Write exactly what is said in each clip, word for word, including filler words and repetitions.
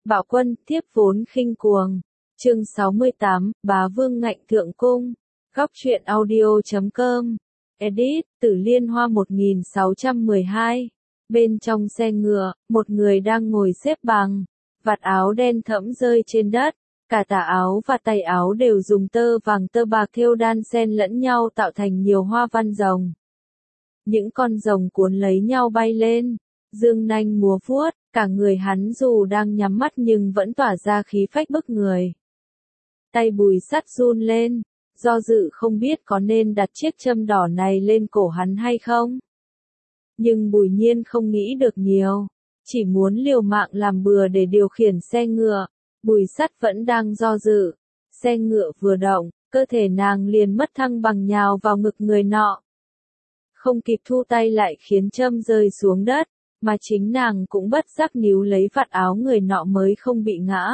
Bạo quân, tiếp vốn khinh cuồng. Chương sáu mươi tám, Bá Vương ngạnh thượng cung. Góc truyện audio chấm com. Edit, Tử Liên Hoa một nghìn sáu trăm mười hai. Bên trong xe ngựa, một người đang ngồi xếp bằng. Vạt áo đen thẫm rơi trên đất. Cả tà áo và tay áo đều dùng tơ vàng tơ bạc thêu đan xen lẫn nhau tạo thành nhiều hoa văn rồng. Những con rồng cuốn lấy nhau bay lên, dương nanh múa vuốt, cả người hắn dù đang nhắm mắt nhưng vẫn tỏa ra khí phách bức người. Tay Bùi Sắt run lên, do dự không biết có nên đặt chiếc châm đỏ này lên cổ hắn hay không. Nhưng Bùi Nhiên không nghĩ được nhiều, chỉ muốn liều mạng làm bừa để điều khiển xe ngựa. Bùi Sắt vẫn đang do dự, xe ngựa vừa động, cơ thể nàng liền mất thăng bằng nhào vào ngực người nọ. Không kịp thu tay lại khiến châm rơi xuống đất, mà chính nàng cũng bất giác níu lấy vạt áo người nọ mới không bị ngã.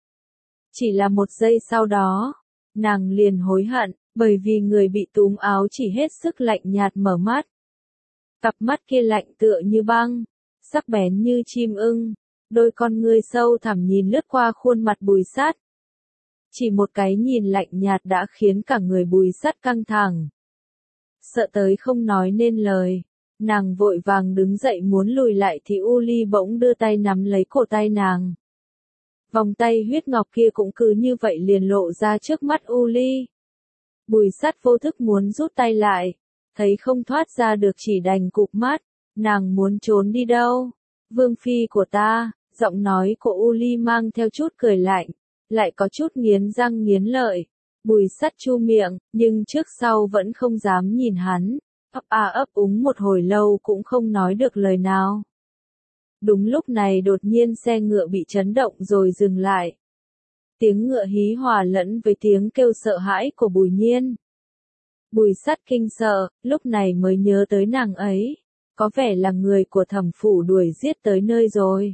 Chỉ là một giây sau đó, nàng liền hối hận, bởi vì người bị túm áo chỉ hết sức lạnh nhạt mở mắt. Cặp mắt kia lạnh tựa như băng, sắc bén như chim ưng, đôi con ngươi sâu thẳm nhìn lướt qua khuôn mặt Bùi Sắt. Chỉ một cái nhìn lạnh nhạt đã khiến cả người Bùi Sắt căng thẳng. Sợ tới không nói nên lời, nàng vội vàng đứng dậy muốn lùi lại thì U Ly bỗng đưa tay nắm lấy cổ tay nàng. Vòng tay huyết ngọc kia cũng cứ như vậy liền lộ ra trước mắt U Ly. Bùi Sắt vô thức muốn rút tay lại, thấy không thoát ra được chỉ đành cụp mắt, nàng muốn trốn đi đâu? Vương phi của ta, giọng nói của U Ly mang theo chút cười lạnh, lại có chút nghiến răng nghiến lợi. Bùi Sắt chu miệng, nhưng trước sau vẫn không dám nhìn hắn, ấp a ấp úng một hồi lâu cũng không nói được lời nào. Đúng lúc này đột nhiên xe ngựa bị chấn động rồi dừng lại. Tiếng ngựa hí hòa lẫn với tiếng kêu sợ hãi của Bùi Nhiên. Bùi Sắt kinh sợ, lúc này mới nhớ tới nàng ấy, có vẻ là người của Thẩm phủ đuổi giết tới nơi rồi.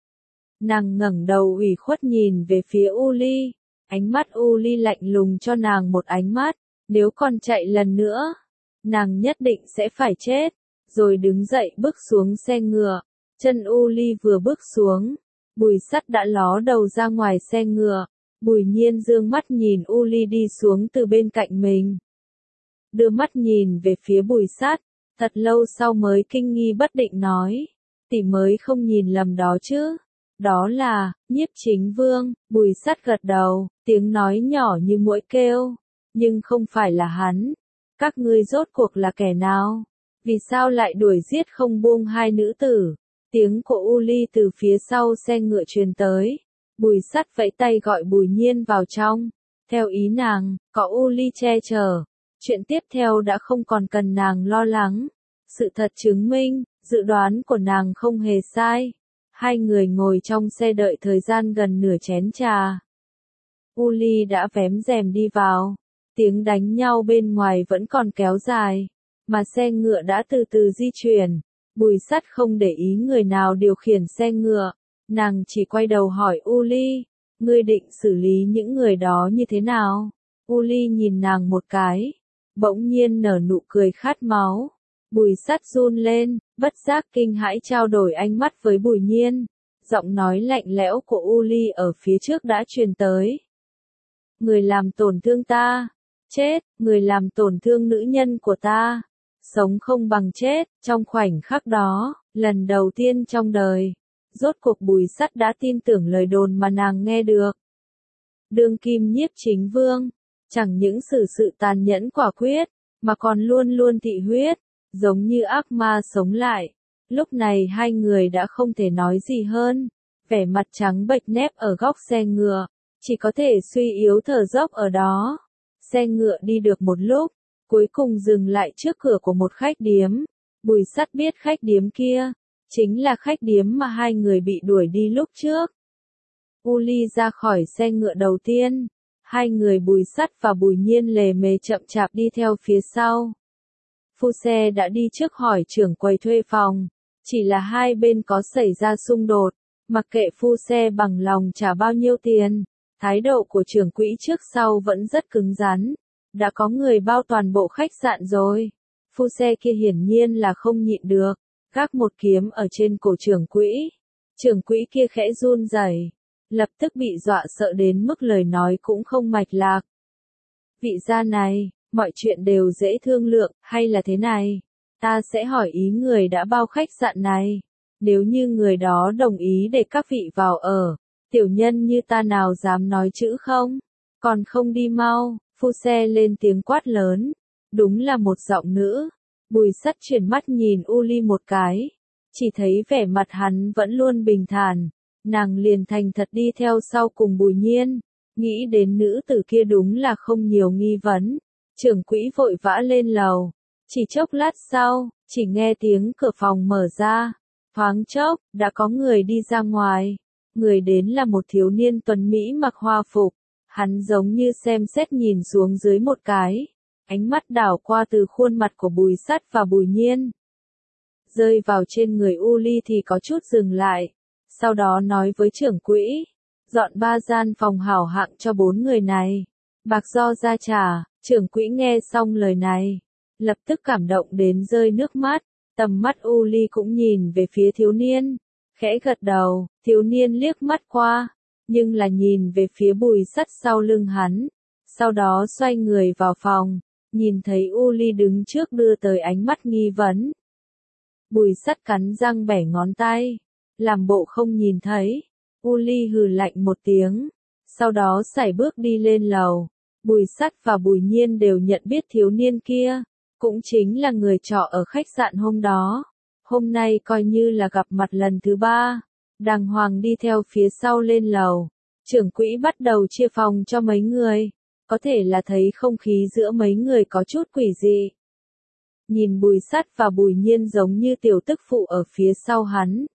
Nàng ngẩng đầu ủy khuất nhìn về phía U Ly. Ánh mắt U Ly lạnh lùng cho nàng một ánh mắt, nếu còn chạy lần nữa, nàng nhất định sẽ phải chết, rồi đứng dậy bước xuống xe ngựa. Chân U Ly vừa bước xuống, Bùi Sắt đã ló đầu ra ngoài xe ngựa. Bùi Nhiên dương mắt nhìn U Ly đi xuống từ bên cạnh mình. Đưa mắt nhìn về phía Bùi Sắt, thật lâu sau mới kinh nghi bất định nói, tỷ mới không nhìn lầm đó chứ. Đó là, Nhiếp Chính Vương. Bùi Sắt gật đầu, tiếng nói nhỏ như muỗi kêu. Nhưng không phải là hắn. Các ngươi rốt cuộc là kẻ nào? Vì sao lại đuổi giết không buông hai nữ tử? Tiếng của U Ly từ phía sau xe ngựa truyền tới. Bùi Sắt vẫy tay gọi Bùi Nhiên vào trong. Theo ý nàng, có U Ly che chở. Chuyện tiếp theo đã không còn cần nàng lo lắng. Sự thật chứng minh, dự đoán của nàng không hề sai. Hai người ngồi trong xe đợi thời gian gần nửa chén trà. U Ly đã vén rèm đi vào. Tiếng đánh nhau bên ngoài vẫn còn kéo dài. Mà xe ngựa đã từ từ di chuyển. Bùi Sắt không để ý người nào điều khiển xe ngựa. Nàng chỉ quay đầu hỏi U Ly. Ngươi định xử lý những người đó như thế nào? U Ly nhìn nàng một cái. Bỗng nhiên nở nụ cười khát máu. Bùi Sắt run lên, bất giác kinh hãi trao đổi ánh mắt với Bùi Nhiên. Giọng nói lạnh lẽo của U Ly ở phía trước đã truyền tới. Người làm tổn thương ta, chết, người làm tổn thương nữ nhân của ta, sống không bằng chết. Trong khoảnh khắc đó, lần đầu tiên trong đời, rốt cuộc Bùi Sắt đã tin tưởng lời đồn mà nàng nghe được. Đương kim Nhiếp Chính Vương, chẳng những xử sự tàn nhẫn quả quyết, mà còn luôn luôn thị huyết. Giống như ác ma sống lại. Lúc này hai người đã không thể nói gì hơn. Vẻ mặt trắng bệch nép ở góc xe ngựa. Chỉ có thể suy yếu thở dốc ở đó. Xe ngựa đi được một lúc. Cuối cùng dừng lại trước cửa của một khách điếm. Bùi Sắt biết khách điếm kia. Chính là khách điếm mà hai người bị đuổi đi lúc trước. U Ly ra khỏi xe ngựa đầu tiên. Hai người Bùi Sắt và Bùi Nhiên lề mề chậm chạp đi theo phía sau. Phu xe đã đi trước hỏi trưởng quầy thuê phòng, chỉ là hai bên có xảy ra xung đột, mặc kệ phu xe bằng lòng trả bao nhiêu tiền, thái độ của trưởng quỹ trước sau vẫn rất cứng rắn, đã có người bao toàn bộ khách sạn rồi. Phu xe kia hiển nhiên là không nhịn được, gác một kiếm ở trên cổ trưởng quỹ. Trưởng quỹ kia khẽ run rẩy, lập tức bị dọa sợ đến mức lời nói cũng không mạch lạc. Vị gia này, mọi chuyện đều dễ thương lượng, hay là thế này? Ta sẽ hỏi ý người đã bao khách sạn này. Nếu như người đó đồng ý để các vị vào ở, tiểu nhân như ta nào dám nói chữ không? Còn không đi mau, phu xe lên tiếng quát lớn. Đúng là một giọng nữ. Bùi Sắt chuyển mắt nhìn U Ly một cái. Chỉ thấy vẻ mặt hắn vẫn luôn bình thản. Nàng liền thành thật đi theo sau cùng Bùi Nhiên. Nghĩ đến nữ tử kia đúng là không nhiều nghi vấn. Trưởng quỹ vội vã lên lầu. Chỉ chốc lát sau, chỉ nghe tiếng cửa phòng mở ra. Thoáng chốc, đã có người đi ra ngoài. Người đến là một thiếu niên tuấn Mỹ mặc hoa phục. Hắn giống như xem xét nhìn xuống dưới một cái. Ánh mắt đảo qua từ khuôn mặt của Bùi Sắt và Bùi Nhiên. Rơi vào trên người U Ly thì có chút dừng lại. Sau đó nói với trưởng quỹ. Dọn ba gian phòng hảo hạng cho bốn người này. Bạc do ra trả. Trưởng quỹ nghe xong lời này. Lập tức cảm động đến rơi nước mắt. Tầm mắt U Ly cũng nhìn về phía thiếu niên. Khẽ gật đầu, thiếu niên liếc mắt qua. Nhưng là nhìn về phía Bùi Sắt sau lưng hắn. Sau đó xoay người vào phòng. Nhìn thấy U Ly đứng trước đưa tới ánh mắt nghi vấn. Bùi Sắt cắn răng bẻ ngón tay. Làm bộ không nhìn thấy. U Ly hừ lạnh một tiếng. Sau đó sải bước đi lên lầu. Bùi Sắt và Bùi Nhiên đều nhận biết thiếu niên kia. Cũng chính là người trọ ở khách sạn hôm đó. Hôm nay coi như là gặp mặt lần thứ ba. Đàng hoàng đi theo phía sau lên lầu. Trưởng quỹ bắt đầu chia phòng cho mấy người. Có thể là thấy không khí giữa mấy người có chút quỷ dị. Nhìn Bùi Sắt và Bùi Nhiên giống như tiểu tức phụ ở phía sau hắn.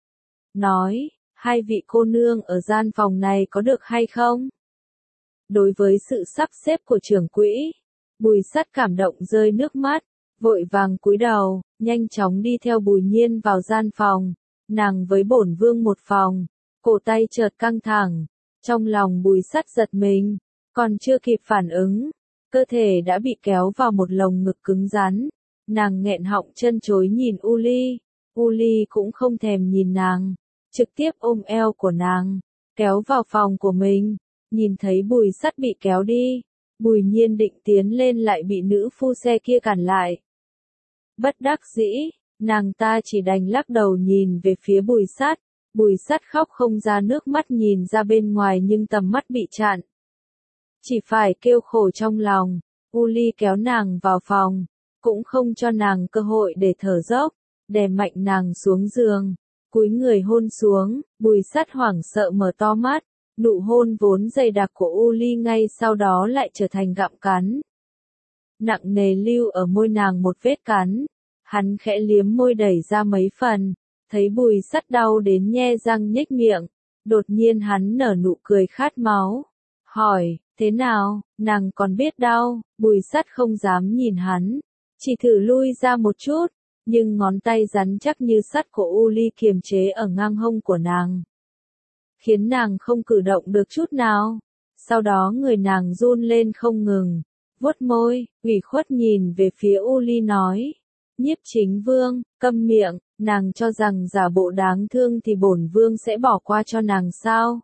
Nói, hai vị cô nương ở gian phòng này có được hay không? Đối với sự sắp xếp của trưởng quỹ, Bùi Sắt cảm động rơi nước mắt, vội vàng cúi đầu, nhanh chóng đi theo Bùi Nhiên vào gian phòng. Nàng với bổn vương một phòng, cổ tay chợt căng thẳng, trong lòng Bùi Sắt giật mình, còn chưa kịp phản ứng, cơ thể đã bị kéo vào một lồng ngực cứng rắn. Nàng nghẹn họng chân chối nhìn U Ly, U Ly cũng không thèm nhìn nàng, trực tiếp ôm eo của nàng, kéo vào phòng của mình. Nhìn thấy Bùi Sắt bị kéo đi, Bùi Nhiên định tiến lên lại bị nữ phu xe kia cản lại. Bất đắc dĩ, nàng ta chỉ đành lắc đầu nhìn về phía Bùi Sắt. Bùi Sắt khóc không ra nước mắt nhìn ra bên ngoài nhưng tầm mắt bị chặn. Chỉ phải kêu khổ trong lòng. U Ly kéo nàng vào phòng, cũng không cho nàng cơ hội để thở dốc, đè mạnh nàng xuống giường, cúi người hôn xuống. Bùi Sắt hoảng sợ mở to mắt. Nụ hôn vốn dày đặc của U Ly ngay sau đó lại trở thành gặm cắn. Nặng nề lưu ở môi nàng một vết cắn. Hắn khẽ liếm môi đẩy ra mấy phần. Thấy Bùi Sắt đau đến nhe răng nhếch miệng. Đột nhiên hắn nở nụ cười khát máu. Hỏi, thế nào, nàng còn biết đau? Bùi Sắt không dám nhìn hắn. Chỉ thử lui ra một chút. Nhưng ngón tay rắn chắc như sắt của U Ly kiềm chế ở ngang hông của nàng. Khiến nàng không cử động được chút nào. Sau đó người nàng run lên không ngừng, vuốt môi, ủy khuất nhìn về phía U Ly nói. Nhiếp Chính Vương, câm miệng, nàng cho rằng giả bộ đáng thương thì bổn vương sẽ bỏ qua cho nàng sao?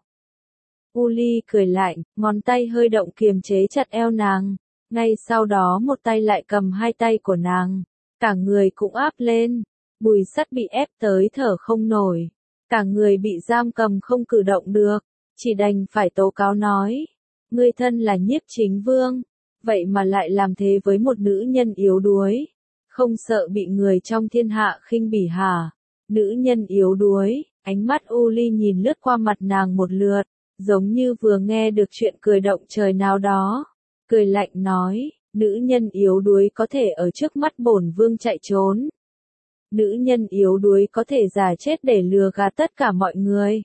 U Ly cười lạnh, ngón tay hơi động kiềm chế chặt eo nàng. Ngay sau đó một tay lại cầm hai tay của nàng. Cả người cũng áp lên. Bùi Sắt bị ép tới thở không nổi. Cả người bị giam cầm không cử động được, chỉ đành phải tố cáo nói. Ngươi thân là Nhiếp Chính Vương, vậy mà lại làm thế với một nữ nhân yếu đuối. Không sợ bị người trong thiên hạ khinh bỉ hả? Nữ nhân yếu đuối, ánh mắt U Ly nhìn lướt qua mặt nàng một lượt, giống như vừa nghe được chuyện cười động trời nào đó. Cười lạnh nói, nữ nhân yếu đuối có thể ở trước mắt bổn vương chạy trốn. Nữ nhân yếu đuối có thể giả chết để lừa gạt tất cả mọi người.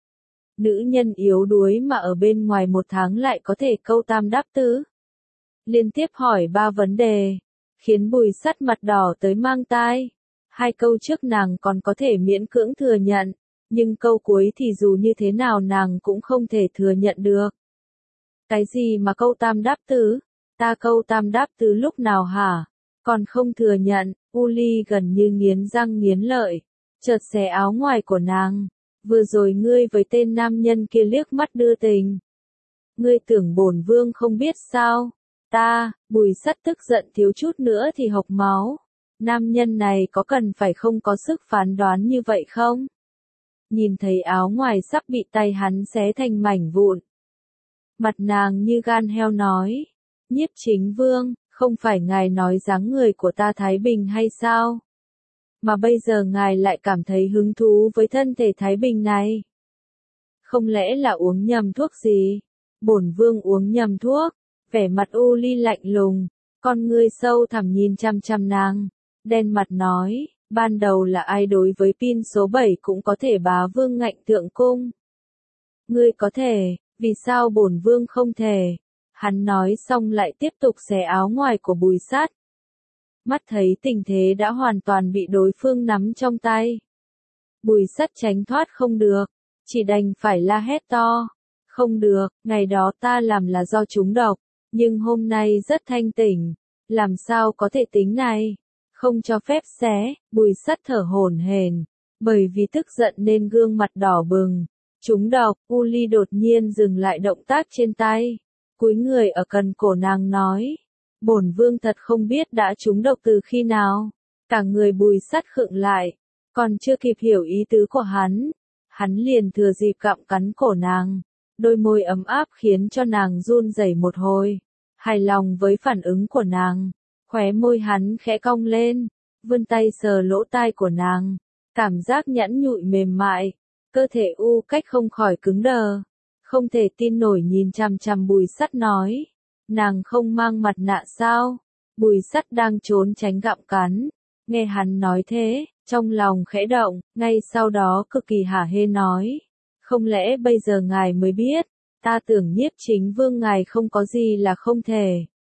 Nữ nhân yếu đuối mà ở bên ngoài một tháng lại có thể câu tam đáp tứ. Liên tiếp hỏi ba vấn đề, khiến Bùi Sắt mặt đỏ tới mang tai. Hai câu trước nàng còn có thể miễn cưỡng thừa nhận, nhưng câu cuối thì dù như thế nào nàng cũng không thể thừa nhận được. Cái gì mà câu tam đáp tứ? Ta câu tam đáp tứ lúc nào hả? Còn không thừa nhận. U Ly gần như nghiến răng nghiến lợi, chợt xé áo ngoài của nàng, Vừa rồi ngươi với tên nam nhân kia liếc mắt đưa tình. Ngươi tưởng bổn vương không biết sao? Ta, Bùi Sắt tức giận thiếu chút nữa thì hộc máu. Nam nhân này có cần phải không có sức phán đoán như vậy không? Nhìn thấy áo ngoài sắp bị tay hắn xé thành mảnh vụn. Mặt nàng như gan heo nói. Nhiếp Chính Vương, không phải ngài nói dáng người của ta thái bình hay sao? Mà bây giờ ngài lại cảm thấy hứng thú với thân thể thái bình này. Không lẽ là uống nhầm thuốc gì? Bổn vương uống nhầm thuốc. Vẻ mặt U Ly lạnh lùng, con ngươi sâu thẳm nhìn chăm chăm nàng, đen mặt nói, ban đầu là ai đối với pin số bảy cũng có thể bá vương ngạnh thượng cung. Ngươi có thể, vì sao bổn vương không thể? Hắn nói xong lại tiếp tục xé áo ngoài của Bùi Sắt. Mắt thấy tình thế đã hoàn toàn bị đối phương nắm trong tay. Bùi Sắt tránh thoát không được, chỉ đành phải la hét to. Không được, ngày đó ta làm là do trúng độc, nhưng hôm nay rất thanh tỉnh, làm sao có thể tính này? Không cho phép xé, Bùi Sắt thở hổn hển, bởi vì tức giận nên gương mặt đỏ bừng. Trúng độc, U Ly đột nhiên dừng lại động tác trên tay, cúi người ở cần cổ nàng nói, bổn vương thật không biết đã trúng độc từ khi nào. Cả người Bùi Sắt khựng lại, còn chưa kịp hiểu ý tứ của hắn, hắn liền thừa dịp cặm cắn cổ nàng, đôi môi ấm áp khiến cho nàng run rẩy một hồi. Hài lòng với phản ứng của nàng, khóe môi hắn khẽ cong lên, vươn tay sờ lỗ tai của nàng, cảm giác nhẵn nhụi mềm mại, cơ thể U Cách không khỏi cứng đờ, không thể tin nổi nhìn chằm chằm Bùi Sắt nói, nàng không mang mặt nạ sao? Bùi Sắt đang trốn tránh gặm cắn, nghe hắn nói thế, trong lòng khẽ động, ngay sau đó cực kỳ hả hê nói, không lẽ bây giờ ngài mới biết? Ta tưởng Nhiếp Chính Vương ngài không có gì là không thể.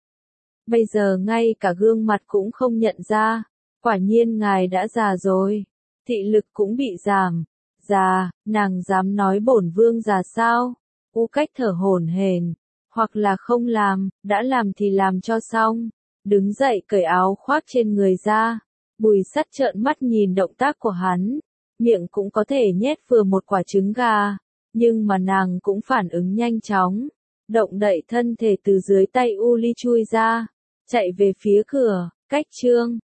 Bây giờ ngay cả gương mặt cũng không nhận ra, quả nhiên ngài đã già rồi, thị lực cũng bị giảm. Già, nàng dám nói bổn vương già sao? U Cách thở hổn hển, hoặc là không làm, đã làm thì làm cho xong. Đứng dậy cởi áo khoác trên người ra, Bùi Sắt trợn mắt nhìn động tác của hắn, miệng cũng có thể nhét vừa một quả trứng gà. Nhưng mà nàng cũng phản ứng nhanh chóng, động đậy thân thể từ dưới tay U Ly chui ra, chạy về phía cửa, cách trương.